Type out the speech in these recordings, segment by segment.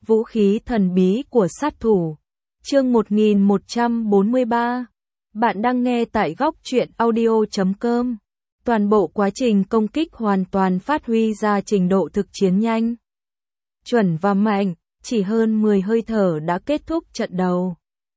Vũ khí thần bí của sát thủ. Chương 1143. Bạn đang nghe tại góc truyện audio.com. Toàn bộ quá trình công kích hoàn toàn phát huy ra trình độ thực chiến nhanh, chuẩn và mạnh, chỉ hơn 10 hơi thở đã kết thúc trận đầu.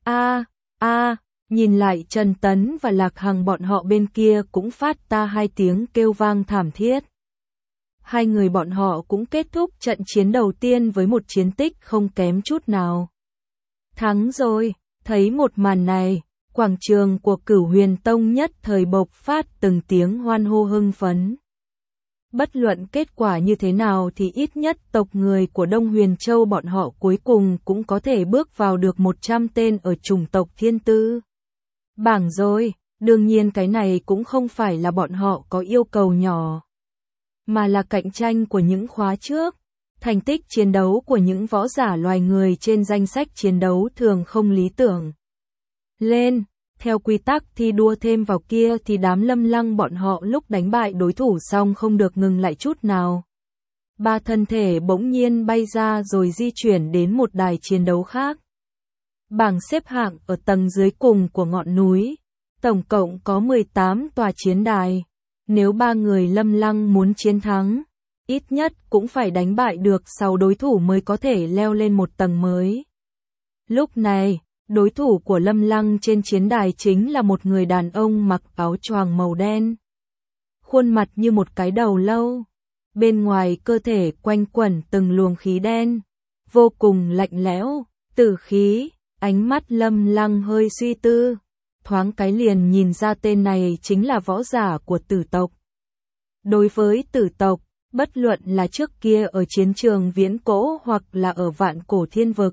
Nhìn lại Trần Tấn và Lạc Hằng, bọn họ bên kia cũng phát ra hai tiếng kêu vang thảm thiết. Hai người bọn họ cũng kết thúc trận chiến đầu tiên với một chiến tích không kém chút nào. Thắng rồi, thấy một màn này, quảng trường của Cửu Huyền Tông nhất thời bộc phát từng tiếng hoan hô hưng phấn. Bất luận kết quả như thế nào thì ít nhất tộc người của Đông Huyền Châu bọn họ cuối cùng cũng có thể bước vào được 100 tên ở chủng tộc Thiên Tư bảng rồi. Đương nhiên cái này cũng không phải là bọn họ có yêu cầu nhỏ, mà là cạnh tranh của những khóa trước. Thành tích chiến đấu của những võ giả loài người trên danh sách chiến đấu thường không lý tưởng. Lên, theo quy tắc thi đua thêm vào kia thì đám Lâm Lăng bọn họ lúc đánh bại đối thủ xong không được ngừng lại chút nào. Ba thân thể bỗng nhiên bay ra rồi di chuyển đến một đài chiến đấu khác. Bảng xếp hạng ở tầng dưới cùng của ngọn núi, tổng cộng có 18 tòa chiến đài. Nếu ba người Lâm Lăng muốn chiến thắng, ít nhất cũng phải đánh bại được 6 đối thủ mới có thể leo lên một tầng mới. Lúc này, đối thủ của Lâm Lăng trên chiến đài chính là một người đàn ông mặc áo choàng màu đen. Khuôn mặt như một cái đầu lâu. Bên ngoài cơ thể quanh quẩn từng luồng khí đen, vô cùng lạnh lẽo, tử khí. Ánh mắt Lâm Lăng hơi suy tư, thoáng cái liền nhìn ra tên này chính là võ giả của Tử tộc. Đối với Tử tộc, bất luận là trước kia ở chiến trường viễn cổ hoặc là ở vạn cổ thiên vực,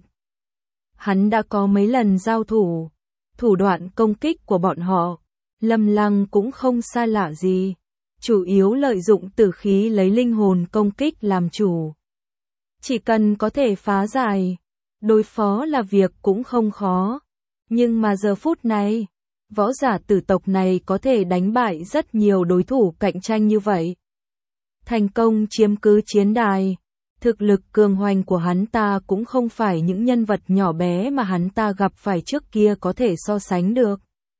hắn đã có mấy lần giao thủ. Thủ đoạn công kích của bọn họ, Lâm Lăng cũng không xa lạ gì, chủ yếu lợi dụng tử khí lấy linh hồn công kích làm chủ. Chỉ cần có thể phá giải, đối phó là việc cũng không khó. Nhưng mà giờ phút này, võ giả Tử tộc này có thể đánh bại rất nhiều đối thủ cạnh tranh như vậy, thành công chiếm cứ chiến đài. Thực lực cường hoành của hắn ta cũng không phải những nhân vật nhỏ bé mà hắn ta gặp phải trước kia có thể so sánh được.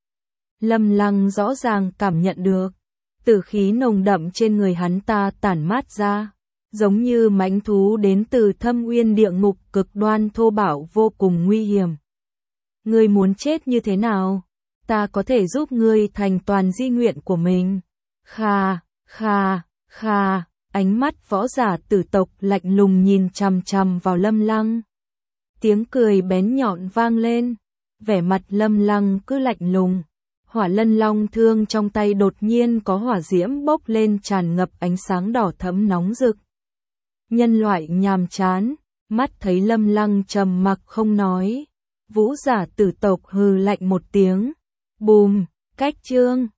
Lâm Lăng rõ ràng cảm nhận được, tử khí nồng đậm trên người hắn ta tản mát ra, giống như mãnh thú đến từ thâm uyên địa ngục, cực đoan thô bạo vô cùng nguy hiểm. Ngươi muốn chết như thế nào? Ta có thể giúp ngươi thành toàn di nguyện của mình. Kha. Ánh mắt võ giả Tử tộc lạnh lùng nhìn chằm chằm vào Lâm Lăng. Tiếng cười bén nhọn vang lên, vẻ mặt Lâm Lăng cứ lạnh lùng. Hỏa Lân Long thương trong tay đột nhiên có hỏa diễm bốc lên tràn ngập ánh sáng đỏ thẫm nóng rực. Nhân loại nhàm chán, mắt thấy Lâm Lăng trầm mặc không nói. Vũ giả Tử tộc hừ lạnh một tiếng. Bùm, cách chương.